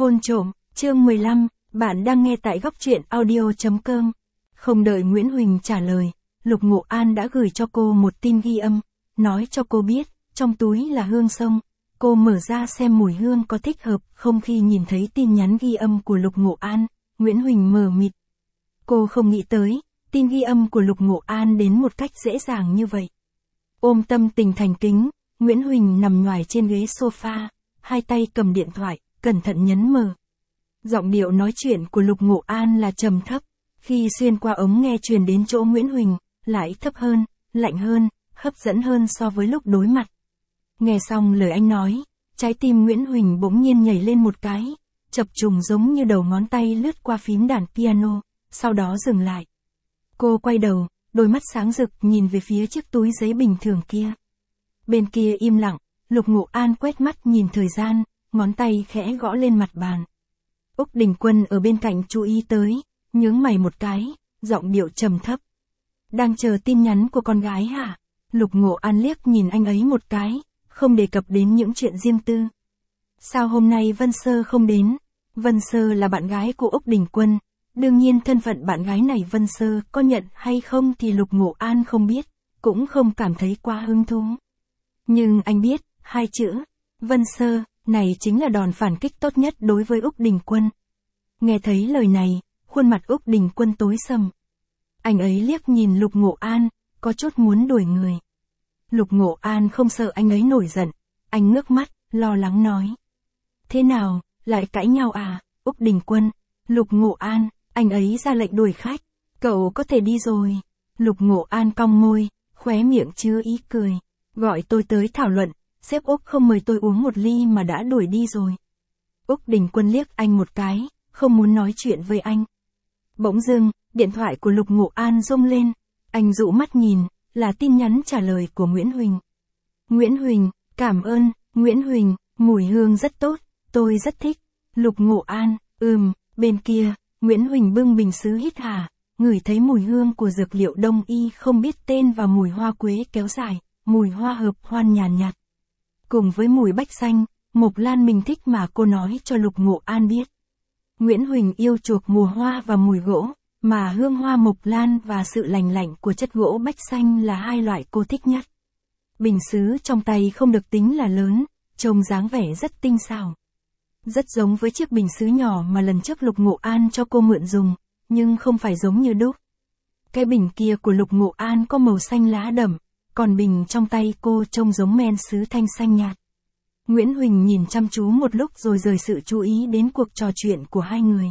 Hôn trộm, chương 15, bạn đang nghe tại góc truyện audio.com. Không đợi Nguyễn Huỳnh trả lời, Lục Ngộ An đã gửi cho cô một tin ghi âm, nói cho cô biết, trong túi là hương sông. Cô mở ra xem mùi hương có thích hợp không. Khi nhìn thấy tin nhắn ghi âm của Lục Ngộ An, Nguyễn Huỳnh mờ mịt. Cô không nghĩ tới, tin ghi âm của Lục Ngộ An đến một cách dễ dàng như vậy. Ôm tâm tình thành kính, Nguyễn Huỳnh nằm nhoài trên ghế sofa, hai tay cầm điện thoại, cẩn thận nhấn mở. Giọng điệu nói chuyện của Lục Ngộ An là trầm thấp, khi xuyên qua ống nghe truyền đến chỗ Nguyễn Huỳnh, lại thấp hơn, lạnh hơn, hấp dẫn hơn so với lúc đối mặt. Nghe xong lời anh nói, trái tim Nguyễn Huỳnh bỗng nhiên nhảy lên một cái, chập trùng giống như đầu ngón tay lướt qua phím đàn piano, sau đó dừng lại. Cô quay đầu, đôi mắt sáng rực nhìn về phía chiếc túi giấy bình thường kia. Bên kia im lặng, Lục Ngộ An quét mắt nhìn thời gian, ngón tay khẽ gõ lên mặt bàn. Úc Đình Quân ở bên cạnh chú ý tới, nhướng mày một cái, giọng điệu trầm thấp. Đang chờ tin nhắn của con gái hả? Lục Ngộ An liếc nhìn anh ấy một cái, không đề cập đến những chuyện riêng tư. Sao hôm nay Vân Sơ không đến? Vân Sơ là bạn gái của Úc Đình Quân, đương nhiên thân phận bạn gái này Vân Sơ có nhận hay không thì Lục Ngộ An không biết, cũng không cảm thấy quá hứng thú. Nhưng anh biết, hai chữ, Vân Sơ, này chính là đòn phản kích tốt nhất đối với Úc Đình Quân. Nghe thấy lời này, khuôn mặt Úc Đình Quân tối sầm. Anh ấy liếc nhìn Lục Ngộ An, có chút muốn đuổi người. Lục Ngộ An không sợ anh ấy nổi giận, anh ngước mắt, lo lắng nói. Thế nào, lại cãi nhau à, Úc Đình Quân? Lục Ngộ An, anh ấy ra lệnh đuổi khách, cậu có thể đi rồi. Lục Ngộ An cong môi, khóe miệng chứa ý cười. Gọi tôi tới thảo luận, sếp Úc không mời tôi uống một ly mà đã đuổi đi rồi. Úc Đình Quân liếc anh một cái, không muốn nói chuyện với anh. Bỗng dưng, điện thoại của Lục Ngộ An rung lên, anh dụ mắt nhìn, là tin nhắn trả lời của Nguyễn Huỳnh. Nguyễn Huỳnh, cảm ơn, Nguyễn Huỳnh, mùi hương rất tốt, tôi rất thích. Lục Ngộ An, bên kia, Nguyễn Huỳnh bưng bình sứ hít hà, ngửi thấy mùi hương của dược liệu đông y không biết tên và mùi hoa quế kéo dài, mùi hoa hợp hoan nhàn nhạt. Cùng với mùi bách xanh, mộc lan mình thích mà cô nói cho Lục Ngộ An biết. Nguyễn Huỳnh yêu chuộc mùa hoa và mùi gỗ, mà hương hoa mộc lan và sự lành lạnh của chất gỗ bách xanh là hai loại cô thích nhất. Bình sứ trong tay không được tính là lớn, trông dáng vẻ rất tinh xảo. Rất giống với chiếc bình sứ nhỏ mà lần trước Lục Ngộ An cho cô mượn dùng, nhưng không phải giống như đúc. Cái bình kia của Lục Ngộ An có màu xanh lá đậm, còn bình trong tay cô trông giống men sứ thanh xanh nhạt. Nguyễn Huỳnh nhìn chăm chú một lúc rồi rời sự chú ý đến cuộc trò chuyện của hai người.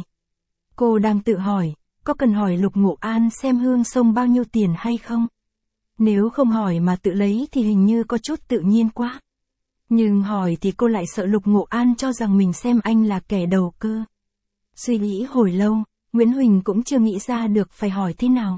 Cô đang tự hỏi, có cần hỏi Lục Ngộ An xem hương sông bao nhiêu tiền hay không? Nếu không hỏi mà tự lấy thì hình như có chút tự nhiên quá. Nhưng hỏi thì cô lại sợ Lục Ngộ An cho rằng mình xem anh là kẻ đầu cơ. Suy nghĩ hồi lâu, Nguyễn Huỳnh cũng chưa nghĩ ra được phải hỏi thế nào.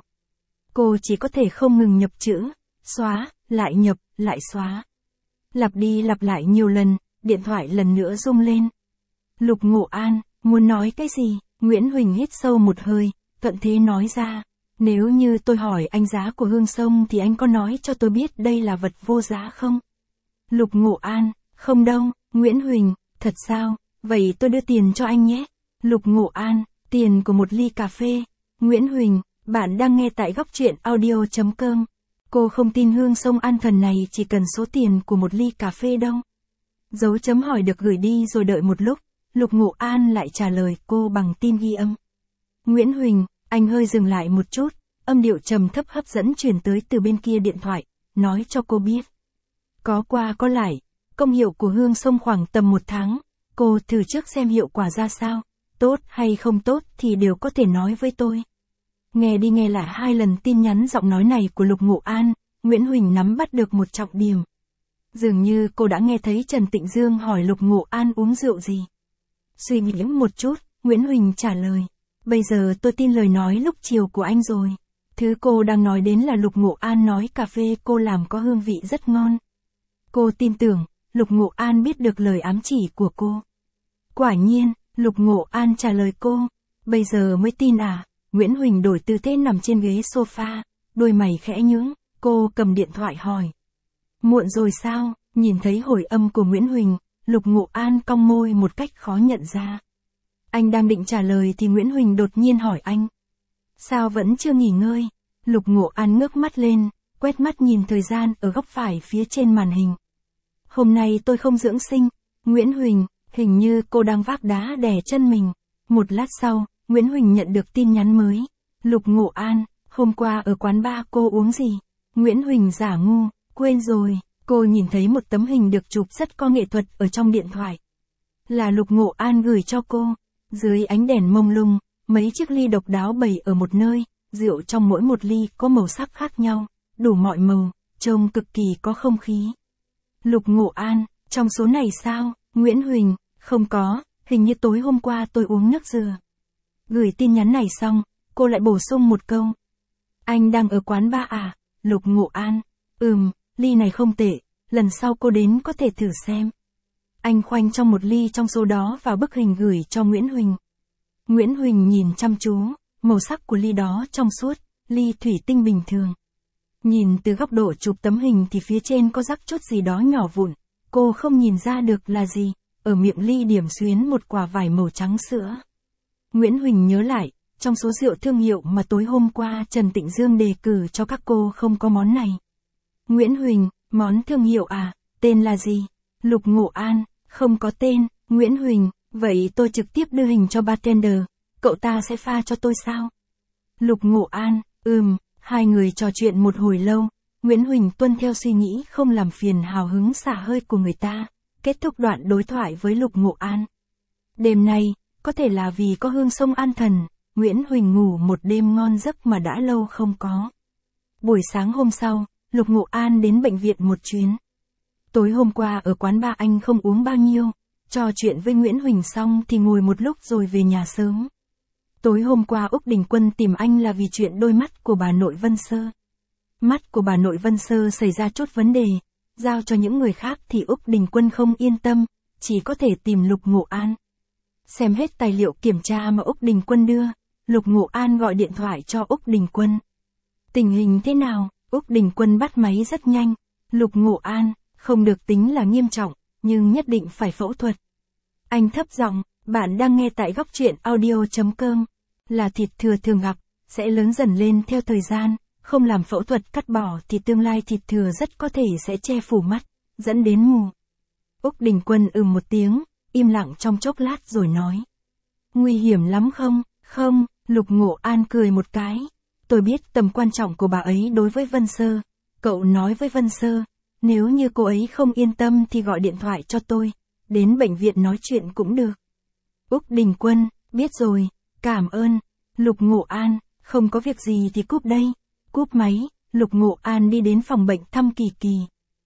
Cô chỉ có thể không ngừng nhập chữ, xóa, lại nhập, lại xóa. Lặp đi lặp lại nhiều lần, điện thoại lần nữa rung lên. Lục Ngộ An, muốn nói cái gì? Nguyễn Huỳnh hít sâu một hơi, thuận thế nói ra. Nếu như tôi hỏi anh giá của hương sông thì anh có nói cho tôi biết đây là vật vô giá không? Lục Ngộ An, không đâu. Nguyễn Huỳnh, thật sao? Vậy tôi đưa tiền cho anh nhé. Lục Ngộ An, tiền của một ly cà phê. Nguyễn Huỳnh, bạn đang nghe tại góc truyện audio.com. Cô không tin hương sông An Thần này chỉ cần số tiền của một ly cà phê đâu. Dấu chấm hỏi được gửi đi rồi đợi một lúc, Lục Ngộ An lại trả lời cô bằng tin ghi âm. Nguyễn Huỳnh, anh hơi dừng lại một chút, âm điệu trầm thấp hấp dẫn truyền tới từ bên kia điện thoại, nói cho cô biết. Có qua có lại, công hiệu của hương sông khoảng tầm 1 tháng, cô thử trước xem hiệu quả ra sao, tốt hay không tốt thì đều có thể nói với tôi. Nghe đi nghe lại 2 lần tin nhắn giọng nói này của Lục Ngộ An, Nguyễn Huỳnh nắm bắt được một trọng điểm. Dường như cô đã nghe thấy Trần Tịnh Dương hỏi Lục Ngộ An uống rượu gì. Suy nghĩ một chút, Nguyễn Huỳnh trả lời. Bây giờ tôi tin lời nói lúc chiều của anh rồi. Thứ cô đang nói đến là Lục Ngộ An nói cà phê cô làm có hương vị rất ngon. Cô tin tưởng, Lục Ngộ An biết được lời ám chỉ của cô. Quả nhiên, Lục Ngộ An trả lời cô. Bây giờ mới tin à? Nguyễn Huỳnh đổi tư thế nằm trên ghế sofa, đôi mày khẽ nhướng, cô cầm điện thoại hỏi. Muộn rồi sao? Nhìn thấy hồi âm của Nguyễn Huỳnh, Lục Ngộ An cong môi một cách khó nhận ra. Anh đang định trả lời thì Nguyễn Huỳnh đột nhiên hỏi anh. Sao vẫn chưa nghỉ ngơi? Lục Ngộ An ngước mắt lên, quét mắt nhìn thời gian ở góc phải phía trên màn hình. Hôm nay tôi không dưỡng sinh. Nguyễn Huỳnh, hình như cô đang vác đá đè chân mình. Một lát sau, Nguyễn Huỳnh nhận được tin nhắn mới. Lục Ngộ An, hôm qua ở quán bar cô uống gì? Nguyễn Huỳnh giả ngu, quên rồi. Cô nhìn thấy một tấm hình được chụp rất có nghệ thuật ở trong điện thoại. Là Lục Ngộ An gửi cho cô. Dưới ánh đèn mông lung, mấy chiếc ly độc đáo bày ở một nơi, rượu trong mỗi một ly có màu sắc khác nhau, đủ mọi màu, trông cực kỳ có không khí. Lục Ngộ An, trong số này sao? Nguyễn Huỳnh, không có, hình như tối hôm qua tôi uống nước dừa. Gửi tin nhắn này xong, cô lại bổ sung một câu. Anh đang ở quán bar à? Lục Ngộ An, ly này không tệ, lần sau cô đến có thể thử xem. Anh khoanh trong một ly trong số đó vào bức hình gửi cho Nguyễn Huỳnh. Nguyễn Huỳnh nhìn chăm chú, màu sắc của ly đó trong suốt, ly thủy tinh bình thường. Nhìn từ góc độ chụp tấm hình thì phía trên có rắc chút gì đó nhỏ vụn, cô không nhìn ra được là gì, ở miệng ly điểm xuyến một quả vải màu trắng sữa. Nguyễn Huỳnh nhớ lại, trong số rượu thương hiệu mà tối hôm qua Trần Tịnh Dương đề cử cho các cô không có món này. Nguyễn Huỳnh, món thương hiệu à, tên là gì? Lục Ngộ An, không có tên. Nguyễn Huỳnh, vậy tôi trực tiếp đưa hình cho bartender, cậu ta sẽ pha cho tôi sao? Lục Ngộ An, hai người trò chuyện một hồi lâu, Nguyễn Huỳnh tuân theo suy nghĩ không làm phiền hào hứng xả hơi của người ta, kết thúc đoạn đối thoại với Lục Ngộ An. Đêm nay, có thể là vì có hương sông an thần, Nguyễn Huỳnh ngủ một đêm ngon giấc mà đã lâu không có. Buổi sáng hôm sau, Lục Ngộ An đến bệnh viện một chuyến. Tối hôm qua ở quán bar anh không uống bao nhiêu, trò chuyện với Nguyễn Huỳnh xong thì ngồi một lúc rồi về nhà sớm. Tối hôm qua Úc Đình Quân tìm anh là vì chuyện đôi mắt của bà nội Vân Sơ. Mắt của bà nội Vân Sơ xảy ra chút vấn đề, giao cho những người khác thì Úc Đình Quân không yên tâm, chỉ có thể tìm Lục Ngộ An. Xem hết tài liệu kiểm tra mà Úc Đình Quân đưa, Lục Ngộ An gọi điện thoại cho Úc Đình Quân. Tình hình thế nào? Úc Đình Quân bắt máy rất nhanh. Lục Ngộ An, không được tính là nghiêm trọng, nhưng nhất định phải phẫu thuật. Anh thấp giọng, bạn đang nghe tại góc truyện audio.com. Là thịt thừa thường gặp, sẽ lớn dần lên theo thời gian, không làm phẫu thuật cắt bỏ thì tương lai thịt thừa rất có thể sẽ che phủ mắt, dẫn đến mù. Úc Đình Quân một tiếng, im lặng trong chốc lát rồi nói. Nguy hiểm lắm không? Không, Lục Ngộ An cười một cái. Tôi biết tầm quan trọng của bà ấy đối với Vân Sơ. Cậu nói với Vân Sơ, nếu như cô ấy không yên tâm thì gọi điện thoại cho tôi, đến bệnh viện nói chuyện cũng được. Úc Đình Quân, biết rồi, cảm ơn. Lục Ngộ An, không có việc gì thì cúp đây. Cúp máy, Lục Ngộ An đi đến phòng bệnh thăm Kỳ Kỳ.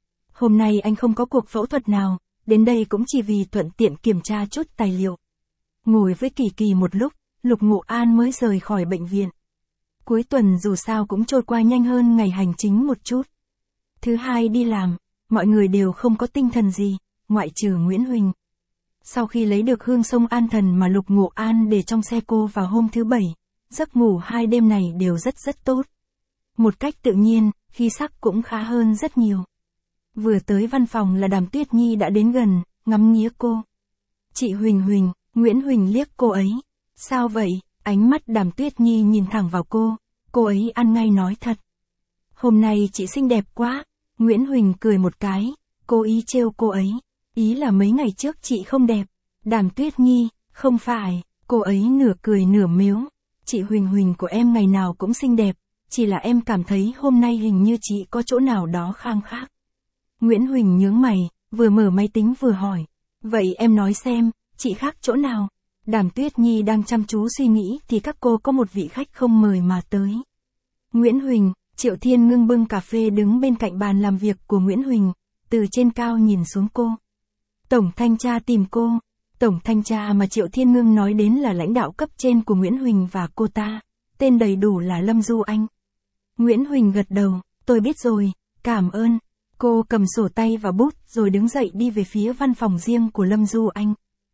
Hôm nay anh không có cuộc phẫu thuật nào, đến đây cũng chỉ vì thuận tiện kiểm tra chút tài liệu. Ngồi với Kỳ Kỳ một lúc, Lục Ngộ An mới rời khỏi bệnh viện. Cuối tuần dù sao cũng trôi qua nhanh hơn ngày hành chính một chút. Thứ hai đi làm, mọi người đều không có tinh thần gì, ngoại trừ Nguyễn Huỳnh. Sau khi lấy được hương sông an thần mà Lục Ngộ An để trong xe cô vào hôm thứ Bảy, giấc ngủ 2 đêm này đều rất tốt. Một cách tự nhiên, khí sắc cũng khá hơn rất nhiều. Vừa tới văn phòng là Đàm Tuyết Nhi đã đến gần, ngắm nghía cô. Chị Huỳnh Huỳnh, Nguyễn Huỳnh liếc cô ấy. Sao vậy? Ánh mắt Đàm Tuyết Nhi nhìn thẳng vào cô ấy ăn ngay nói thật. Hôm nay chị xinh đẹp quá. Nguyễn Huỳnh cười một cái, cố ý trêu cô ấy. Ý là mấy ngày trước chị không đẹp. Đàm Tuyết Nhi, không phải, cô ấy nửa cười nửa mếu. Chị Huỳnh Huỳnh của em ngày nào cũng xinh đẹp, chỉ là em cảm thấy hôm nay hình như chị có chỗ nào đó khang khác. Nguyễn Huỳnh nhướng mày, vừa mở máy tính vừa hỏi. Vậy em nói xem, chị khác chỗ nào? Đàm Tuyết Nhi đang chăm chú suy nghĩ thì các cô có một vị khách không mời mà tới. Nguyễn Huỳnh, Triệu Thiên Ngưng bưng cà phê đứng bên cạnh bàn làm việc của Nguyễn Huỳnh, từ trên cao nhìn xuống cô. Tổng thanh tra tìm cô. Tổng thanh tra mà Triệu Thiên Ngưng nói đến là lãnh đạo cấp trên của Nguyễn Huỳnh và cô ta. Tên đầy đủ là Lâm Du Anh. Nguyễn Huỳnh gật đầu, tôi biết rồi, cảm ơn. Cô cầm sổ tay và bút rồi đứng dậy đi về phía văn phòng riêng của Lâm Du Anh.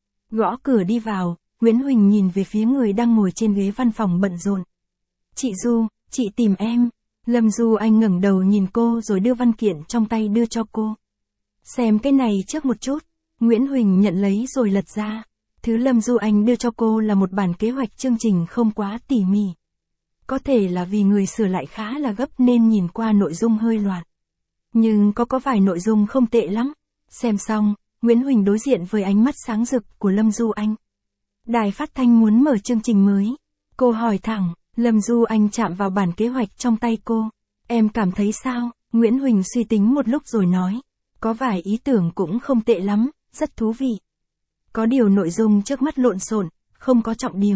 Gõ cửa đi vào, Nguyễn Huỳnh nhìn về phía người đang ngồi trên ghế văn phòng bận rộn. Chị Du, chị tìm em. Lâm Du Anh ngẩng đầu nhìn cô rồi đưa văn kiện trong tay đưa cho cô. Xem cái này trước một chút. Nguyễn Huỳnh nhận lấy rồi lật ra. Thứ Lâm Du Anh đưa cho cô là một bản kế hoạch chương trình không quá tỉ mỉ. Có thể là vì người sửa lại khá là gấp nên nhìn qua nội dung hơi loạn. Nhưng có vài nội dung không tệ lắm. Xem xong, Nguyễn Huỳnh đối diện với ánh mắt sáng rực của Lâm Du Anh. Đài phát thanh muốn mở chương trình mới. Cô hỏi thẳng, Lâm Du Anh chạm vào bản kế hoạch trong tay cô. Em cảm thấy sao? Nguyễn Huỳnh suy tính một lúc rồi nói. Có vài ý tưởng cũng không tệ lắm, rất thú vị. Có điều nội dung trước mắt lộn xộn, không có trọng điểm.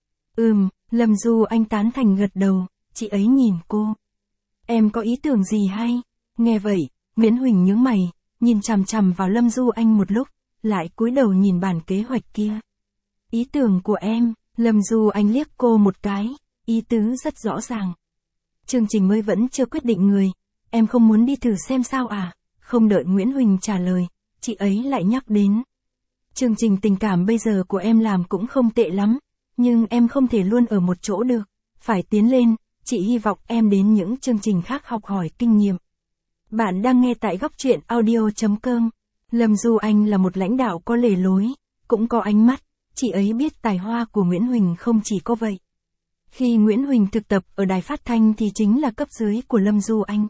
Lâm Du Anh tán thành gật đầu, chị ấy nhìn cô. Em có ý tưởng gì hay? Nghe vậy, Nguyễn Huỳnh nhướng mày, nhìn chằm chằm vào Lâm Du Anh một lúc, lại cúi đầu nhìn bản kế hoạch kia. Ý tưởng của em, Lâm Du Anh liếc cô một cái, ý tứ rất rõ ràng. Chương trình mới vẫn chưa quyết định người, em không muốn đi thử xem sao à? Không đợi Nguyễn Huỳnh trả lời, chị ấy lại nhắc đến. Chương trình tình cảm bây giờ của em làm cũng không tệ lắm, nhưng em không thể luôn ở một chỗ được, phải tiến lên, chị hy vọng em đến những chương trình khác học hỏi kinh nghiệm. Bạn đang nghe tại Góc Truyện Audio.com. Lâm Du Anh là một lãnh đạo có lề lối, cũng có ánh mắt, chị ấy biết tài hoa của Nguyễn Huỳnh không chỉ có vậy. Khi Nguyễn Huỳnh thực tập ở đài phát thanh thì chính là cấp dưới của Lâm Du Anh.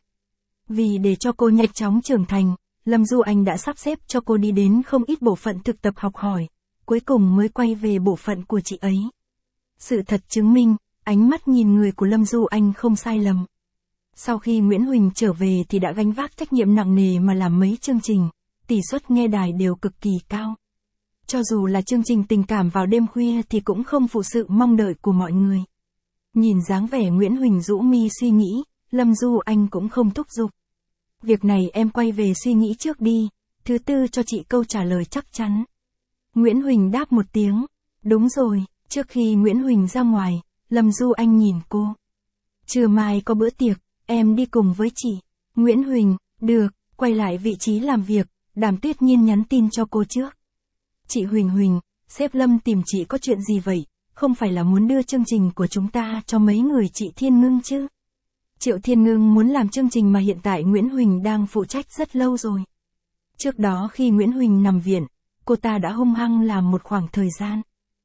Vì để cho cô nhanh chóng trưởng thành, Lâm Du Anh đã sắp xếp cho cô đi đến không ít bộ phận thực tập học hỏi, cuối cùng mới quay về bộ phận của chị ấy. Sự thật chứng minh, ánh mắt nhìn người của Lâm Du Anh không sai lầm. Sau khi Nguyễn Huỳnh trở về thì đã gánh vác trách nhiệm nặng nề mà làm mấy chương trình, tỷ suất nghe đài đều cực kỳ cao. Cho dù là chương trình tình cảm vào đêm khuya thì cũng không phụ sự mong đợi của mọi người. Nhìn dáng vẻ Nguyễn Huỳnh rũ mi suy nghĩ, Lâm Du Anh cũng không thúc giục. Việc này em quay về suy nghĩ trước đi, thứ tư cho chị câu trả lời chắc chắn. Nguyễn Huỳnh đáp một tiếng, đúng rồi. Trước khi Nguyễn Huỳnh ra ngoài, Lâm Du Anh nhìn cô. Trưa mai có bữa tiệc, em đi cùng với chị. Nguyễn Huỳnh, được, quay lại vị trí làm việc, Đàm Tuyết Nhiên nhắn tin cho cô trước. Chị Huỳnh, sếp Lâm tìm chị có chuyện gì vậy? Không phải là muốn đưa chương trình của chúng ta cho mấy người chị Thiên Ngưng chứ? Triệu Thiên Ngưng muốn làm chương trình mà hiện tại Nguyễn Huỳnh đang phụ trách rất lâu rồi. Trước đó khi Nguyễn Huỳnh nằm viện, cô ta đã hung hăng làm một khoảng thời gian.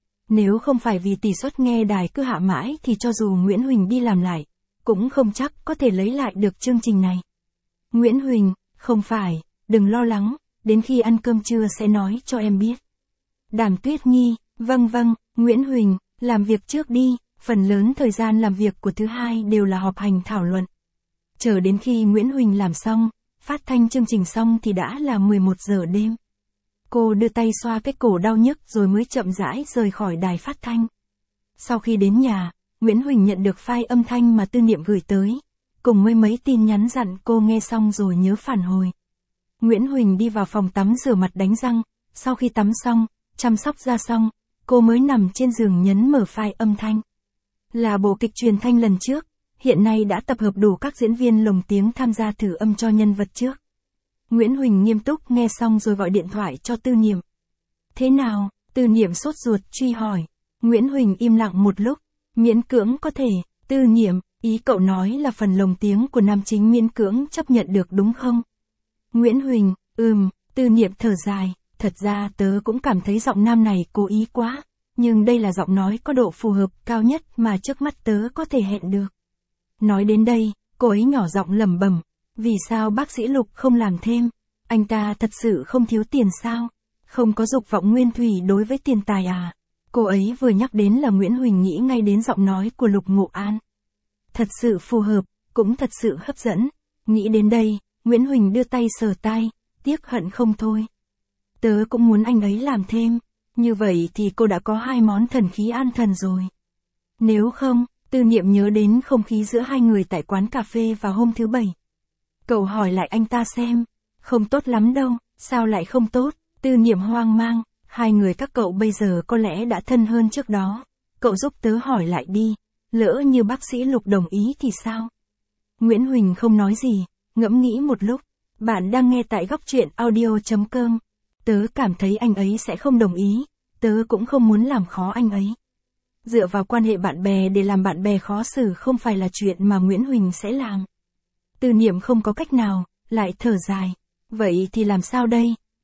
Nếu không phải vì tỷ suất nghe đài cứ hạ mãi thì cho dù Nguyễn Huỳnh đi làm lại, cũng không chắc có thể lấy lại được chương trình này. Nguyễn Huỳnh, không phải, đừng lo lắng, đến khi ăn cơm trưa sẽ nói cho em biết. Đàm Tuyết Nhi, vâng, Nguyễn Huỳnh, làm việc trước đi, phần lớn thời gian làm việc của thứ hai đều là họp hành thảo luận. Chờ đến khi Nguyễn Huỳnh làm xong, phát thanh chương trình xong thì đã là 11 giờ đêm. Cô đưa tay xoa cái cổ đau nhức rồi mới chậm rãi rời khỏi đài phát thanh. Sau khi đến nhà, Nguyễn Huỳnh nhận được file âm thanh mà Tư Niệm gửi tới, cùng với mấy tin nhắn dặn cô nghe xong rồi nhớ phản hồi. Nguyễn Huỳnh đi vào phòng tắm rửa mặt đánh răng, sau khi tắm xong, chăm sóc da xong, cô mới nằm trên giường nhấn mở file âm thanh. Là bộ kịch truyền thanh lần trước, hiện nay đã tập hợp đủ các diễn viên lồng tiếng tham gia thử âm cho nhân vật trước. Nguyễn Huỳnh nghiêm túc nghe xong rồi gọi điện thoại cho Tư Niệm. Thế nào? Tư Niệm sốt ruột truy hỏi. Nguyễn Huỳnh im lặng một lúc, miễn cưỡng có thể. Tư Niệm, ý cậu nói là phần lồng tiếng của nam chính miễn cưỡng chấp nhận được đúng không? Nguyễn Huỳnh, Tư Niệm thở dài, thật ra tớ cũng cảm thấy giọng nam này cố ý quá, nhưng đây là giọng nói có độ phù hợp cao nhất mà trước mắt tớ có thể hẹn được. Nói đến đây, cô ấy nhỏ giọng lẩm bẩm, vì sao bác sĩ Lục không làm thêm? Anh ta thật sự không thiếu tiền sao? Không có dục vọng nguyên thủy đối với tiền tài à? Cô ấy vừa nhắc đến là Nguyễn Huỳnh nghĩ ngay đến giọng nói của Lục Ngộ An. Thật sự phù hợp, cũng thật sự hấp dẫn. Nghĩ đến đây, Nguyễn Huỳnh đưa tay sờ tai, tiếc hận không thôi. Tớ cũng muốn anh ấy làm thêm, như vậy thì cô đã có 2 món thần khí an thần rồi. Nếu không, Tư Niệm nhớ đến không khí giữa hai người tại quán cà phê vào hôm thứ Bảy. Cậu hỏi lại anh ta xem, không tốt lắm đâu, sao lại không tốt? Tư Niệm hoang mang, hai người các cậu bây giờ có lẽ đã thân hơn trước đó. Cậu giúp tớ hỏi lại đi, lỡ như bác sĩ Lục đồng ý thì sao? Nguyễn Huỳnh không nói gì, ngẫm nghĩ một lúc. Bạn đang nghe tại Góc Truyện Audio.com. Tớ cảm thấy anh ấy sẽ không đồng ý, tớ cũng không muốn làm khó anh ấy. Dựa vào quan hệ bạn bè để làm bạn bè khó xử không phải là chuyện mà Nguyễn Huỳnh sẽ làm. Tư Niệm không có cách nào, lại thở dài. Vậy thì làm sao đây?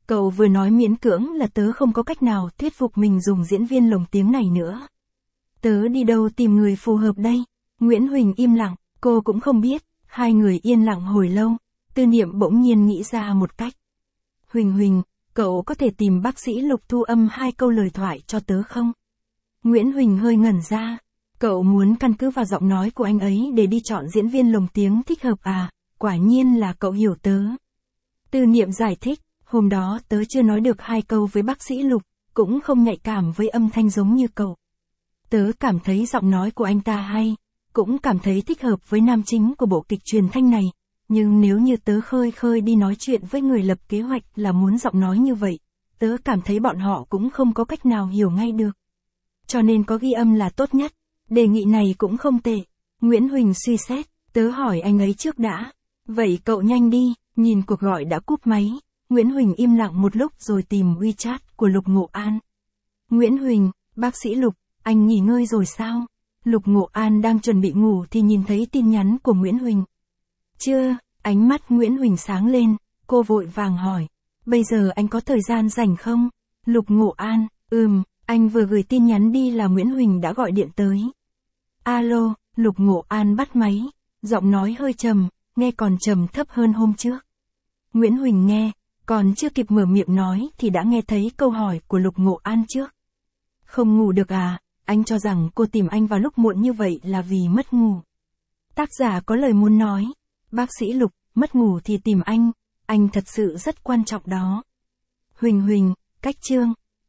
Cậu vừa nói miễn cưỡng là tớ không có cách nào thuyết phục mình dùng diễn viên lồng tiếng này nữa. Tớ đi đâu tìm người phù hợp đây? Nguyễn Huỳnh im lặng, cô cũng không biết, hai người yên lặng hồi lâu, Tư Niệm bỗng nhiên nghĩ ra một cách. Huỳnh Huỳnh, cậu có thể tìm bác sĩ Lục thu âm 2 câu lời thoại cho tớ không? Nguyễn Huỳnh hơi ngẩn ra, cậu muốn căn cứ vào giọng nói của anh ấy để đi chọn diễn viên lồng tiếng thích hợp à, quả nhiên là cậu hiểu tớ. Tư Niệm giải thích, hôm đó tớ chưa nói được 2 câu với bác sĩ Lục, cũng không nhạy cảm với âm thanh giống như cậu. Tớ cảm thấy giọng nói của anh ta hay, cũng cảm thấy thích hợp với nam chính của bộ kịch truyền thanh này, nhưng nếu như tớ khơi khơi đi nói chuyện với người lập kế hoạch là muốn giọng nói như vậy, tớ cảm thấy bọn họ cũng không có cách nào hiểu ngay được. Cho nên có ghi âm là tốt nhất, đề nghị này cũng không tệ. Nguyễn Huỳnh suy xét, tớ hỏi anh ấy trước đã. Vậy cậu nhanh đi, nhìn cuộc gọi đã cúp máy. Nguyễn Huỳnh im lặng một lúc rồi tìm WeChat của Lục Ngộ An. Nguyễn Huỳnh, bác sĩ Lục, anh nghỉ ngơi rồi sao? Lục Ngộ An đang chuẩn bị ngủ thì nhìn thấy tin nhắn của Nguyễn Huỳnh. Chưa, ánh mắt Nguyễn Huỳnh sáng lên, cô vội vàng hỏi. Bây giờ anh có thời gian rảnh không? Lục Ngộ An, anh vừa gửi tin nhắn đi là Nguyễn Huỳnh đã gọi điện tới. Alo, Lục Ngộ An bắt máy, giọng nói hơi trầm, nghe còn trầm thấp hơn hôm trước. Nguyễn Huỳnh nghe, còn chưa kịp mở miệng nói thì đã nghe thấy câu hỏi của Lục Ngộ An trước. Không ngủ được à, anh cho rằng cô tìm anh vào lúc muộn như vậy là vì mất ngủ. Tác giả có lời muốn nói, bác sĩ Lục, mất ngủ thì tìm anh thật sự rất quan trọng đó. Huỳnh Huỳnh, cách chương.